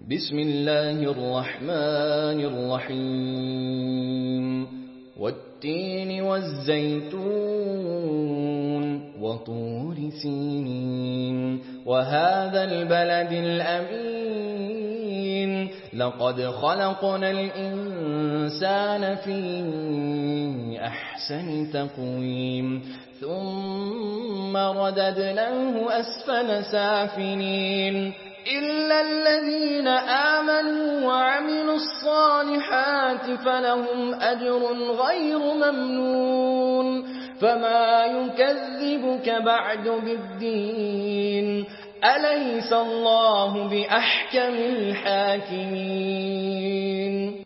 بسم الله الرحمن الرحيم والتين والزيتون وطور سينين وهذا البلد الأمين لقد خلقنا الإنسان في أحسن تقويم ثم رددناه أسفل سافلين إلا الذين آمنوا وعملوا الصالحات فلهم أجر غير ممنون فما يكذبك بعد بالدين أليس الله بأحكم الحاكمين